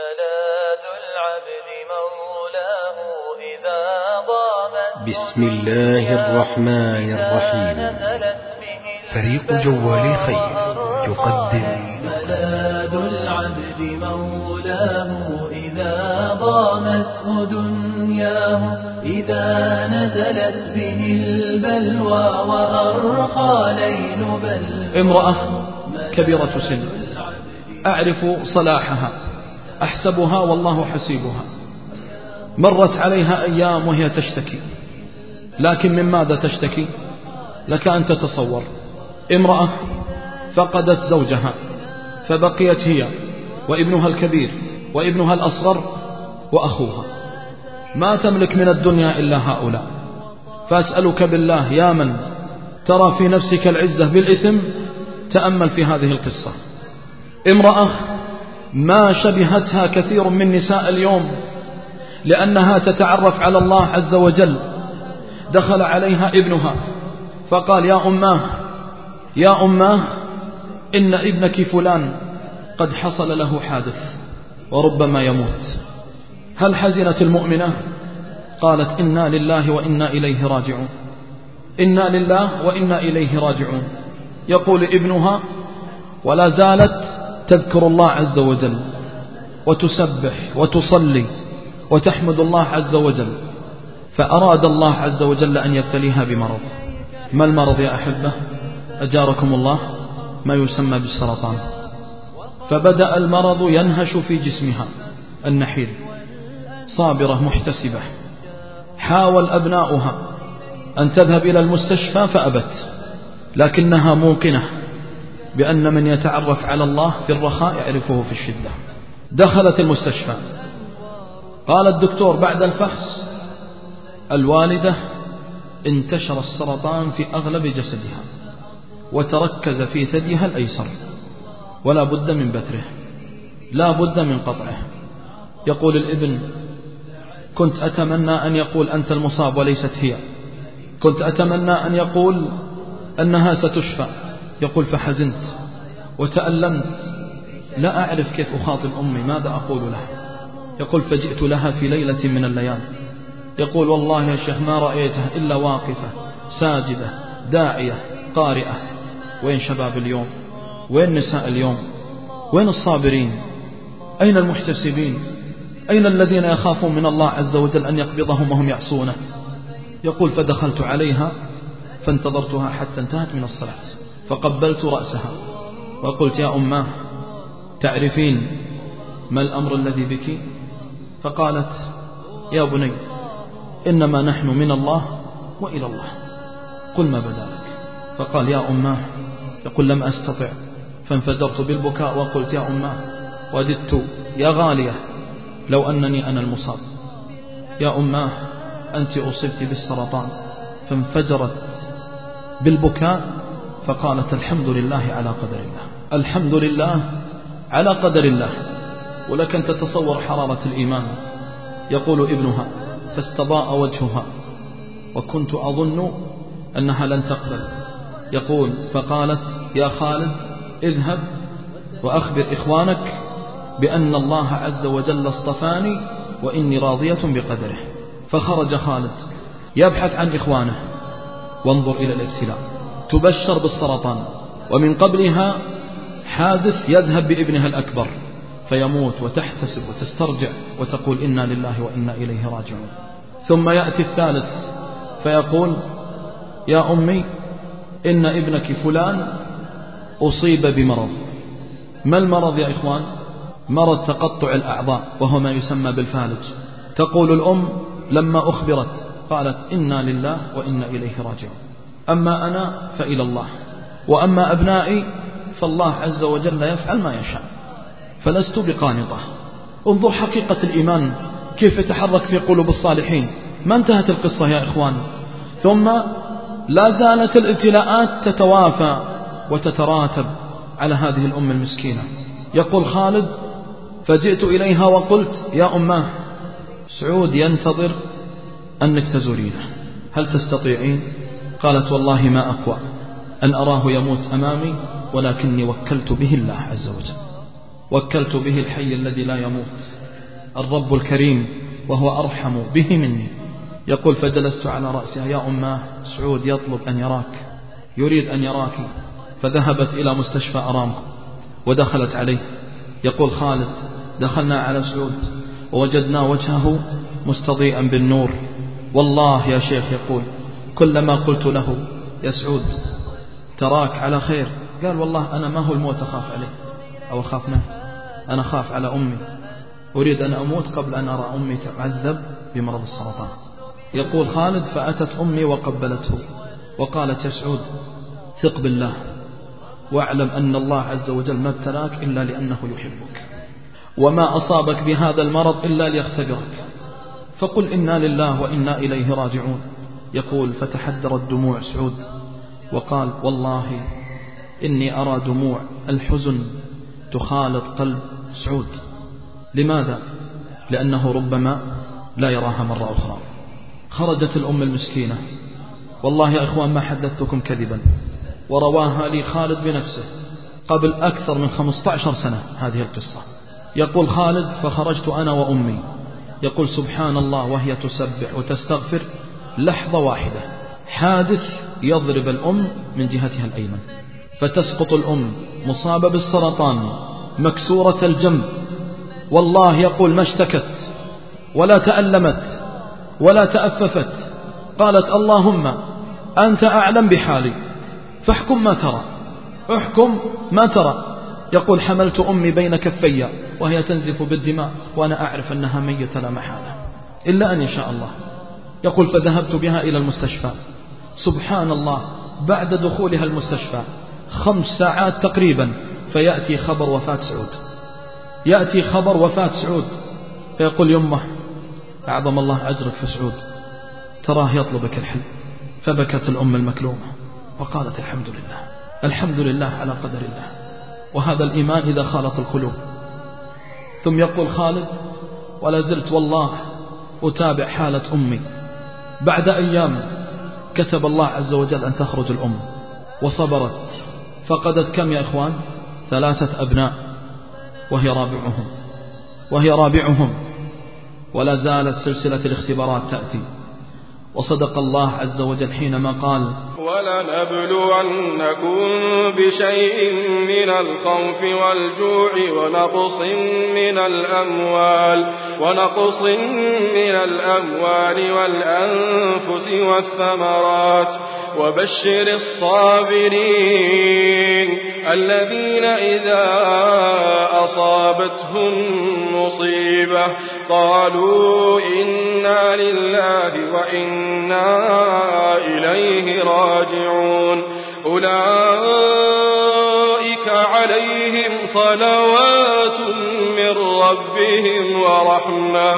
ملاذ العبد مولاه إذا ضامت. بسم الله الرحمن الرحيم. فريق جوال الخير يقدم ملاذ العبد مولاه إذا ضامته دنياه، إذا نزلت به البلوى وأرخى ليل بل. امرأة كبيرة سن أعرف صلاحها، أحسبها والله حسيبها. مرت عليها أيام وهي تشتكي، لكن من ماذا تشتكي؟ لك أن تتصور. امرأة فقدت زوجها، فبقيت هي وابنها الكبير وابنها الأصغر وأخوها، ما تملك من الدنيا إلا هؤلاء. فأسألك بالله يا من ترى في نفسك العزة بالإثم، تأمل في هذه القصة. امرأة ما شبهتها كثير من نساء اليوم، لأنها تتعرف على الله عز وجل. دخل عليها ابنها فقال: يا أماه يا أماه، إن ابنك فلان قد حصل له حادث وربما يموت. هل حزنت المؤمنة؟ قالت: إنا لله وإنا إليه راجعون، إنا لله وإنا إليه راجعون. يقول ابنها ولا زالت تذكر الله عز وجل وتسبح وتصلي وتحمد الله عز وجل، فأراد الله عز وجل أن يبتليها بمرض. ما المرض يا أحبة؟ أجاركم الله، ما يسمى بالسرطان. فبدأ المرض ينهش في جسمها النحيل. صابرة محتسبة، حاول أبناؤها أن تذهب إلى المستشفى فأبت، لكنها موقنة بأن من يتعرف على الله في الرخاء يعرفه في الشدة. دخلت المستشفى، قال الدكتور بعد الفحص: الوالدة انتشر السرطان في أغلب جسدها وتركز في ثديها الأيسر، ولا بد من بتره، لا بد من قطعه. يقول الابن: كنت أتمنى أن يقول أنت المصاب وليست هي، كنت أتمنى أن يقول أنها ستشفى. يقول: فحزنت وتألمت، لا أعرف كيف أخاطب أمي، ماذا أقول لها. يقول: فجئت لها في ليلة من الليالي. يقول: والله يا شيخ ما رأيتها إلا واقفة ساجدة داعية قارئة. وين شباب اليوم؟ وين نساء اليوم؟ وين الصابرين؟ أين المحتسبين؟ أين الذين يخافون من الله عز وجل أن يقبضهم وهم يعصونه؟ يقول: فدخلت عليها فانتظرتها حتى انتهت من الصلاة، فقبلت رأسها وقلت: يا أماه، تعرفين ما الأمر الذي بك؟ فقالت: يا بني، إنما نحن من الله وإلى الله، قل ما بدا لك. فقال: يا أماه، يقول: لم أستطع، فانفجرت بالبكاء وقلت: يا أماه، وددت يا غالية لو أنني أنا المصاب. يا أماه، أنت أصبت بالسرطان. فانفجرت بالبكاء فقالت: الحمد لله على قدر الله، الحمد لله على قدر الله. ولك أن تتصور حرارة الإيمان. يقول ابنها: فاستضاء وجهها وكنت أظن أنها لن تقبل. يقول: فقالت: يا خالد، اذهب وأخبر إخوانك بأن الله عز وجل اصطفاني وإني راضية بقدره. فخرج خالد يبحث عن إخوانه، وانظر إلى الابتلاء. تبشر بالسرطان، ومن قبلها حادث يذهب بابنها الأكبر فيموت، وتحتسب وتسترجع وتقول: إنا لله وإنا إليه راجعون. ثم يأتي الثالث فيقول: يا أمي، إن ابنك فلان أصيب بمرض. ما المرض يا إخوان؟ مرض تقطع الأعضاء، وهو ما يسمى بالفالج. تقول الأم لما أخبرت قالت: إنا لله وإنا إليه راجعون. أما أنا فإلى الله، وأما أبنائي فالله عز وجل يفعل ما يشاء، فلست بقانطة. انظر حقيقة الإيمان كيف يتحرك في قلوب الصالحين. ما انتهت القصة يا إخوان، ثم لا زالت الابتلاءات تتوافى وتتراتب على هذه الأم المسكينة. يقول خالد: فجئت إليها وقلت: يا أماه، سعود ينتظر أنك تزورينه، هل تستطيعين؟ قالت: والله ما أقوى أن أراه يموت أمامي، ولكني وكلت به الله عز وجل. وكلت به الحي الذي لا يموت الرب الكريم وهو أرحم به مني. يقول فجلست على رأسها. يا أماه سعود يطلب أن يراك، يريد أن يراك. فذهبت إلى مستشفى أرامكو ودخلت عليه. يقول خالد دخلنا على سعود ووجدنا وجهه مستضيئا بالنور. والله يا شيخ يقول كلما قلت له يا سعود تراك على خير، قال والله أنا ما هو الموت أخاف عليه أو أخاف منه، أنا خاف على أمي، أريد أن أموت قبل أن أرى أمي تعذب بمرض السرطان. يقول خالد فأتت أمي وقبلته وقالت يا سعود ثق بالله واعلم أن الله عز وجل ما ابتلاك إلا لأنه يحبك، وما أصابك بهذا المرض إلا ليختبرك، فقل إنا لله وإنا إليه راجعون. يقول فتحدرت دموع سعود وقال والله إني أرى دموع الحزن تخالط قلب سعود. لماذا؟ لأنه ربما لا يراها مرة أخرى. خرجت الأم المسكينة، والله يا إخوان ما حدثتكم كذبا، ورواها لي خالد بنفسه قبل أكثر من 15 سنة هذه القصة. يقول خالد فخرجت أنا وأمي. يقول سبحان الله وهي تسبح وتستغفر لحظة واحدة حادث يضرب الأم من جهتها الأيمن، فتسقط الأم مصابة بالسرطان مكسورة الجنب. والله يقول ما اشتكت ولا تألمت ولا تأففت، قالت اللهم أنت أعلم بحالي فاحكم ما ترى، احكم ما ترى. يقول حملت أمي بين كفي وهي تنزف بالدماء وأنا أعرف أنها ميتة لا محالة إلا أن يشاء الله. يقول فذهبت بها إلى المستشفى. سبحان الله بعد دخولها المستشفى 5 ساعات تقريبا فيأتي خبر وفاة سعود، يأتي خبر وفاة سعود. فيقول يمه أعظم الله أجرك في سعود تراه يطلبك الحي. فبكت الأم المكلومة وقالت الحمد لله، الحمد لله على قدر الله. وهذا الإيمان إذا خالط القلوب. ثم يقول خالد ولا زلت والله أتابع حالة أمي. بعد أيام كتب الله عز وجل أن تخرج الأم وصبرت، فقدت كم يا إخوان؟ 3 أبناء وهي رابعهم ولا زالت سلسلة الاختبارات تأتي. وصدق الله عز وجل حينما قال ولنبلونكم بشيء من الخوف والجوع ونقص من الأموال والأنفس والثمرات وبشر الصابرين الذين إذا أصابتهم مصيبة قالوا إنا لله وإنا إليه راجعون أولئك عليهم صلوات من ربهم ورحمة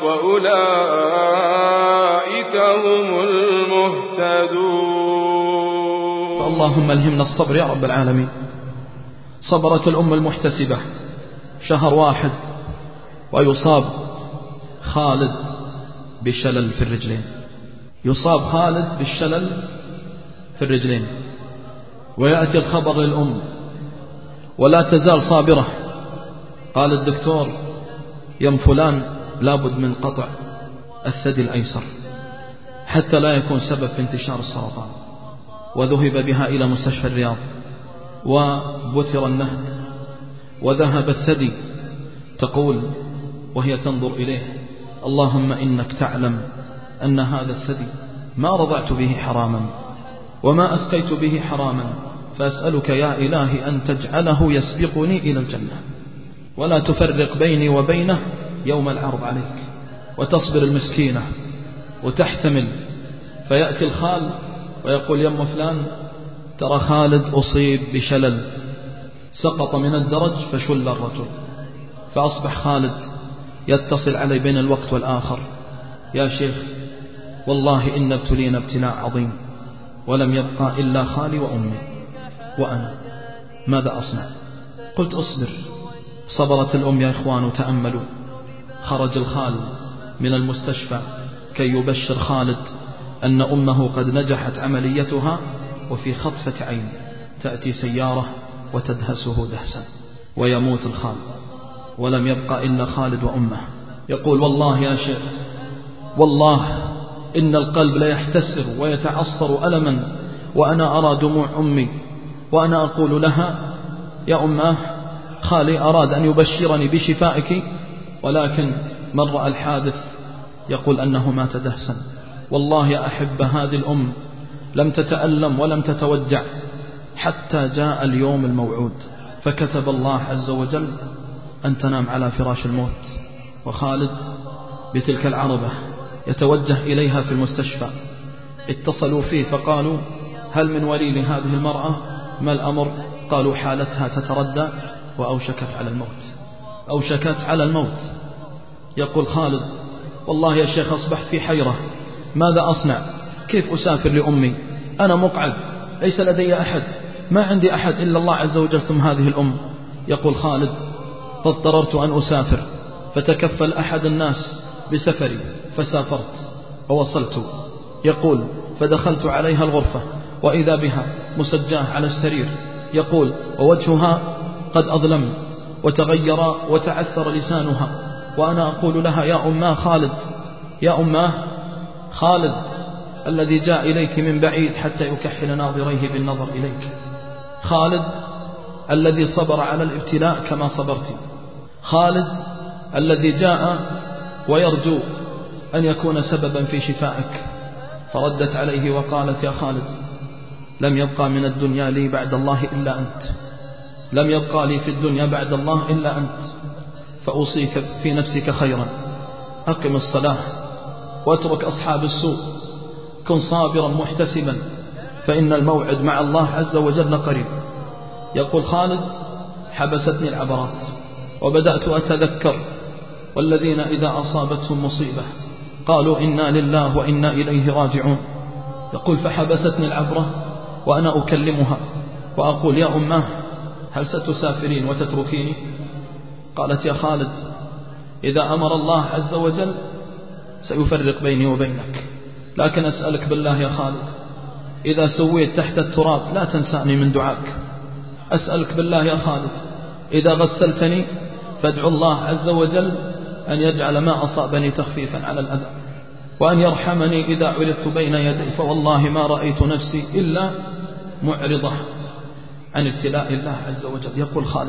وأولئك هم المهتدون. فاللهم ألهمنا الصبر يا رب العالمين. صبرت الأم المحتسبة 1 شهر ويصاب خالد بشلل في الرجلين، يصاب خالد بالشلل في الرجلين. ويأتي الخبر للأم ولا تزال صابرة. قال الدكتور يم فلان لابد من قطع الثدي الأيسر حتى لا يكون سبب في انتشار السرطان. وذهب بها إلى مستشفى الرياض وبتر النهد وذهب الثدي. تقول وهي تنظر إليه اللهم إنك تعلم أن هذا الثدي ما رضعت به حراما وما أسقيت به حراما، فأسألك يا إلهي أن تجعله يسبقني إلى الجنة ولا تفرق بيني وبينه يوم العرض عليك. وتصبر المسكينة وتحتمل. فيأتي الخال ويقول يم فلان ترى خالد أصيب بشلل، سقط من الدرج فشل الرجل. فأصبح خالد يتصل علي بين الوقت والآخر يا شيخ والله إن ابتلينا ابتلاء عظيم ولم يبقى إلا خالي وأمي وأنا، ماذا أصنع؟ قلت أصبر. صبرت الأم يا إخوان. تأملوا، خرج الخال من المستشفى كي يبشر خالد أن أمه قد نجحت عمليتها، وفي خطفة عين تأتي سيارة وتدهسه دهسا ويموت الخال. ولم يبقى إلا خالد وأمه. يقول والله يا شيخ، والله إن القلب لا يحتسر ويتعصر ألما وأنا أرى دموع أمي، وأنا أقول لها يا أماه خالي أراد أن يبشرني بشفائك، ولكن من رأى الحادث يقول أنه مات دهسا. والله يا أحب هذه الأم لم تتألم ولم تتوجع حتى جاء اليوم الموعود، فكتب الله عز وجل أن تنام على فراش الموت. وخالد بتلك العربة يتوجه إليها في المستشفى، اتصلوا فيه فقالوا هل من ولي لهذه المرأة؟ ما الأمر؟ قالوا حالتها تتردى وأوشكت على الموت، أوشكت على الموت. يقول خالد والله يا شيخ أصبحت في حيرة، ماذا أصنع؟ كيف أسافر لأمي؟ أنا مقعد، ليس لدي أحد، ما عندي أحد إلا الله عز وجل ثم هذه الأم. يقول خالد فاضطررت أن أسافر، فتكفل أحد الناس بسفري فسافرت ووصلت. يقول فدخلت عليها الغرفة وإذا بها مسجاة على السرير، يقول ووجهها قد أظلم وتغير وتعثر لسانها، وأنا أقول لها يا أماه خالد، يا أماه خالد الذي جاء إليك من بعيد حتى يكحل ناظريه بالنظر إليك، خالد الذي صبر على الابتلاء كما صبرت، خالد الذي جاء ويرجو أن يكون سببا في شفائك. فردت عليه وقالت يا خالد لم يبقى من الدنيا لي بعد الله إلا أنت، لم يبقى لي في الدنيا بعد الله إلا أنت، فأوصيك في نفسك خيرا، أقم الصلاة واترك أصحاب السوء، كن صابرا محتسبا فإن الموعد مع الله عز وجل قريب. يقول خالد حبستني العبرات وبدأت أتذكر والذين إذا أصابتهم مصيبة قالوا إنا لله وإنا إليه راجعون. يقول فحبستني العبرة وأنا أكلمها وأقول يا أماه هل ستسافرين وتتركيني؟ قالت يا خالد إذا أمر الله عز وجل سيفرق بيني وبينك، لكن أسألك بالله يا خالد إذا سويت تحت التراب لا تنساني من دعاك. أسألك بالله يا خالد إذا غسلتني فادعو الله عز وجل أن يجعل ما أصابني تخفيفا على الأذى، وأن يرحمني إذا عرضت بين يدي، فوالله ما رأيت نفسي إلا معرضة عن ابتلاء الله عز وجل. يقول خالد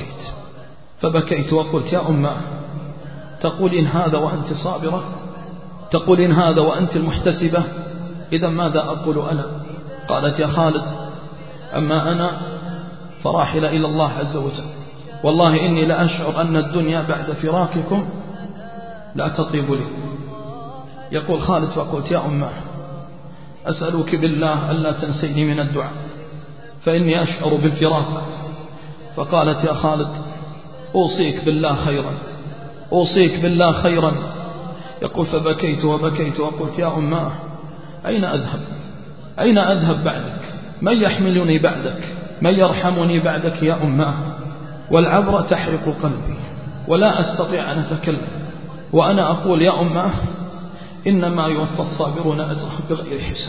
فبكيت وقلت يا أمه تقولين هذا وأنت صابرة، تقولين هذا وأنت المحتسبة، إذا ماذا أقول أنا؟ قالت يا خالد أما أنا فراحل إلى الله عز وجل، والله إني لأشعر أن الدنيا بعد فراقكم لا تطيب لي. يقول خالد فقلت يا أمه أسألك بالله ألا تنسيني من الدعاء فإني أشعر بالفراق. فقالت يا خالد أوصيك بالله خيرا، أوصيك بالله خيرا. يقول فبكيت وبكيت وقلت يا أمه أين أذهب؟ أين أذهب بعدك؟ من يحملني بعدك؟ من يرحمني بعدك يا أمه؟ والعبرة تحرق قلبي ولا أستطيع أن أتكلم، وأنا أقول يا أمه إنما يوفى الصابرون أجرهم بغير حساب.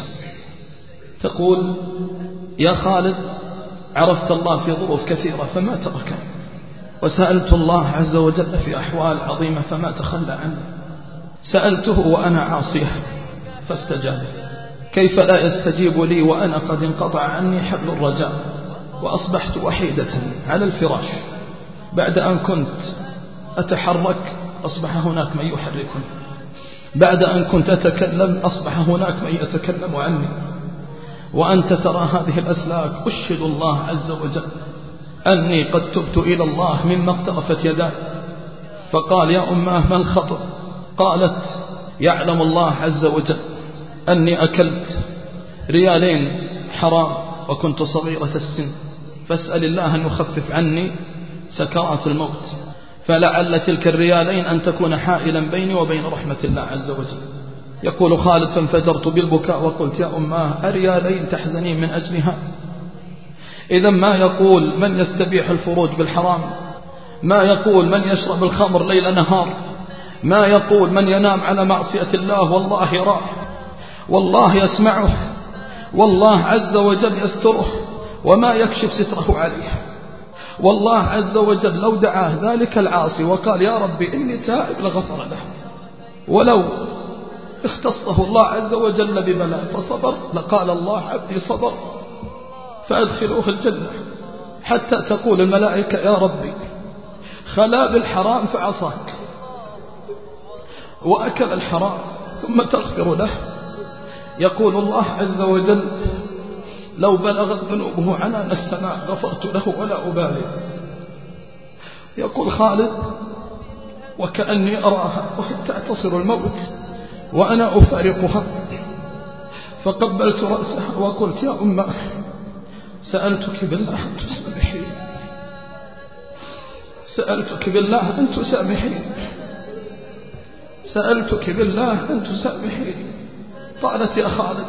تقول يا خالد عرفت الله في ظروف كثيرة فما تركني، وسألت الله عز وجل في أحوال عظيمة فما تخلى عني، سألته وأنا عاصية فاستجاب، كيف لا يستجيب لي وأنا قد انقطع عني حبل الرجاء، وأصبحت وحيدة على الفراش، بعد أن كنت أتحرك أصبح هناك من يحركني، بعد أن كنت أتكلم أصبح هناك من يتكلم عني، وأنت ترى هذه الأسلاك. أشهد الله عز وجل أني قد تبت إلى الله مما اقترفت يداي. فقال يا أماه ما الخطأ؟ قالت يعلم الله عز وجل أني أكلت ريالين حرام وكنت صغيرة السن، فاسأل الله أن يخفف عني سكرات الموت، فلعل تلك الريالين أن تكون حائلا بيني وبين رحمة الله عز وجل. يقول خالد فانفجرت بالبكاء وقلت يا أماه أريالين تحزنين من أجلها؟ إذا ما يقول من يستبيح الفروج بالحرام، ما يقول من يشرب الخمر ليل نهار، ما يقول من ينام على معصية الله والله يراه، والله يسمعه، والله عز وجل يستره وما يكشف ستره عليه، والله عز وجل لو دعاه ذلك العاصي وقال يا ربي إني تائب لغفر له، ولو اختصه الله عز وجل ببلاء فصبر لقال الله عبدي صبر فأدخلوه الجنة، حتى تقول الملائكة يا ربي خلا بالحرام فعصاك وأكل الحرام ثم تغفر له، يقول الله عز وجل لو بلغت ذنوبه عنان السماء غفرت له ولا أبالي. يقول خالد وكأني أراها وهي تعتصر الموت وأنا أفارقها، فقبلت رأسها وقلت يا أمه سألتك بالله أن تسامحين، سألتك بالله أن تسامحين، سألتك بالله أن تسامحين. قالت يا خالد،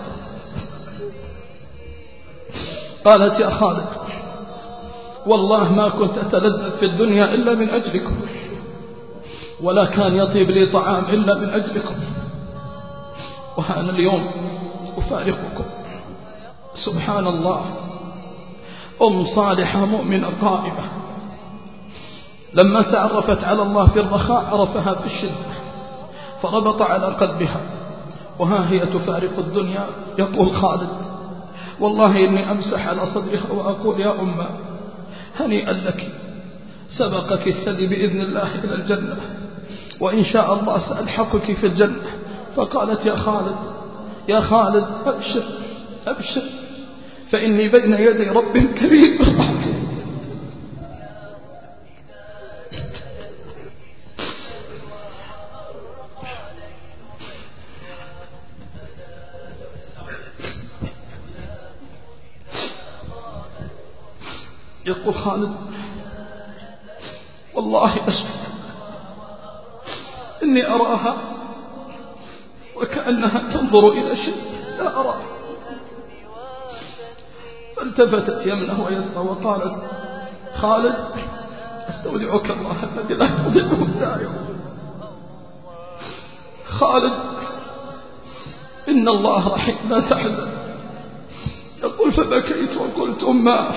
قالت يا خالد والله ما كنت أتلذذ في الدنيا إلا من أجلكم، ولا كان يطيب لي طعام إلا من أجلكم، وأنا اليوم أفارقكم. سبحان الله، أم صالحة مؤمنة قائمة لما تعرفت على الله في الرخاء عرفها في الشدة فربط على قلبها، وها هي تفارق الدنيا. يقول خالد والله إني أمسح على صدرها وأقول يا أمة هنيئا لك سبقك الثدي بإذن الله إلى الجنة، وإن شاء الله سألحقك في الجنة. فقالت يا خالد يا خالد أبشر أبشر فإني بين يدي رب كريم. يقول خالد والله أشهد إني أراها وكأنها تنظر إلى شيء لا أراه. فالتفتت يمنه ويسرى وقالت خالد أستودعك الله الذي لا تضيعه الدائم. خالد إن الله رحيم لا تحزن. يقول فبكيت وقلت أماه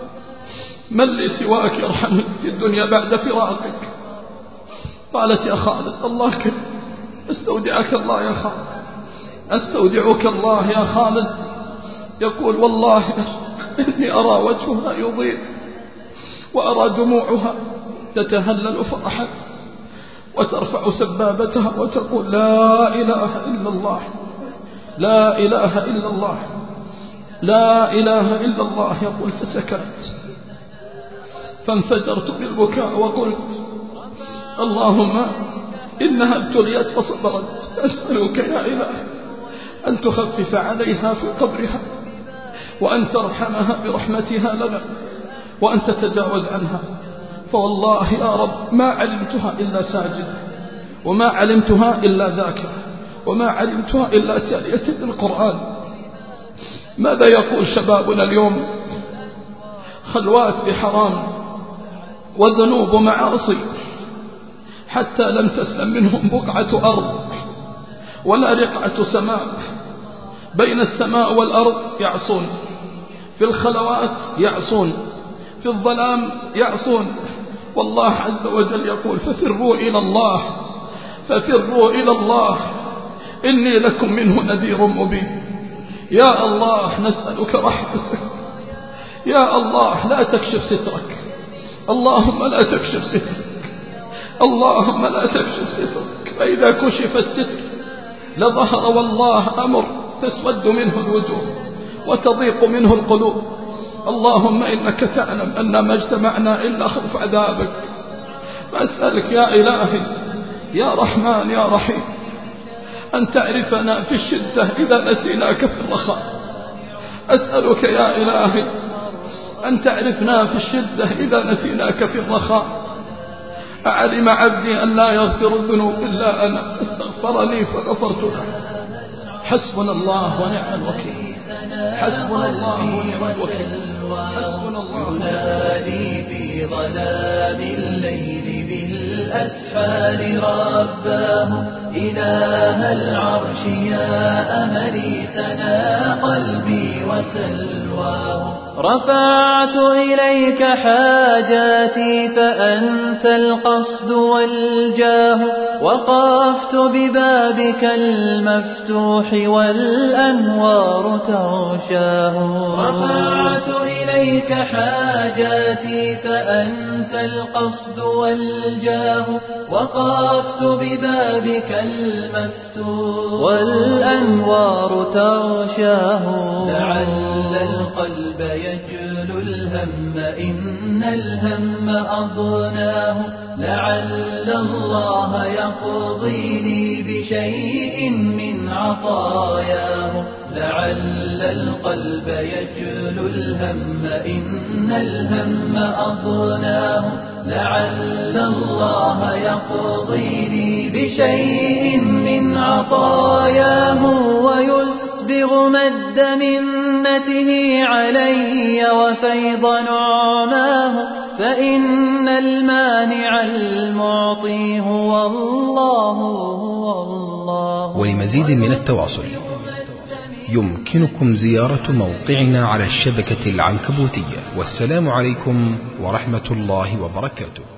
من لي سواك يرحمني في الدنيا بعد فراقك. قالت يا خالد الله كريم استودعك الله يا خالد استودعك الله يا خالد. يقول والله إني أرى وجهها يضيء وأرى دموعها تتهلل فرحا وترفع سبابتها وتقول لا إله إلا الله لا إله إلا الله لا إله إلا الله. يقول فسكت فانفجرت بالبكاء وقلت اللهم إنها ابتليت فصبرت، أسألك يا إله أن تخفف عليها في قبرها وأن ترحمها برحمتها لنا وأن تتجاوز عنها. فوالله يا رب ما علمتها إلا ساجدة وما علمتها إلا ذاكرة وما علمتها إلا تالية للقرآن. ماذا يقول شبابنا اليوم؟ خلوات بحرام وذنوب ومعاصي حتى لم تسلم منهم بقعة أرض ولا رقعة سماء. بين السماء والأرض يعصون، في الخلوات يعصون، في الظلام يعصون. والله عز وجل يقول ففروا إلى الله ففروا إلى الله إني لكم منه نذير مبين. يا الله نسألك رحمتك، يا الله لا تكشف سترك، اللهم لا تكشف سترك، اللهم لا تكشف سترك. فإذا كشف الستر لظهر والله أمر تسود منه الوجوه وتضيق منه القلوب. اللهم إنك تعلم أن ما اجتمعنا إلا خوف عذابك، فأسألك يا إلهي يا رحمن يا رحيم أن تعرفنا في الشدة إذا نسيناك في الرخاء. أسألك يا إلهي أن تعرفنا في الشدة إذا نسيناك في الرخاء. أعلم عبدي أن لا يغفر الذنوب إلا أنا فاستغفرني فغفرت له. حسبنا الله ونعم الوكيل، حسبنا الله ونعم الوكيل، حسبنا الله. ينادي في ظلام الليل بالأسحار رباه إله العرش يا أملي سنا قلبي وسلواه. رفعت إليك حاجاتي فأنت القصد والجاه وقفت ببابك المفتوح والأنوار تغشاه رفعت إليك حاجاتي فأنت القصد والجاه وقفت ببابك المفتوح والأنوار تغشاه لعل القلب يجل الهم إن الهم أضناه لعل الله يقضي لي بشيء من عطاياه لعل القلب يجل الهم إن الهم أضناه لعل الله يقضي لي بشيء من عطاياه ويسبغ مد منته علي وفيض نعماه فإن المانع المعطي هو الله ولمزيد من التواصل يمكنكم زيارة موقعنا على الشبكة العنكبوتية. والسلام عليكم ورحمة الله وبركاته.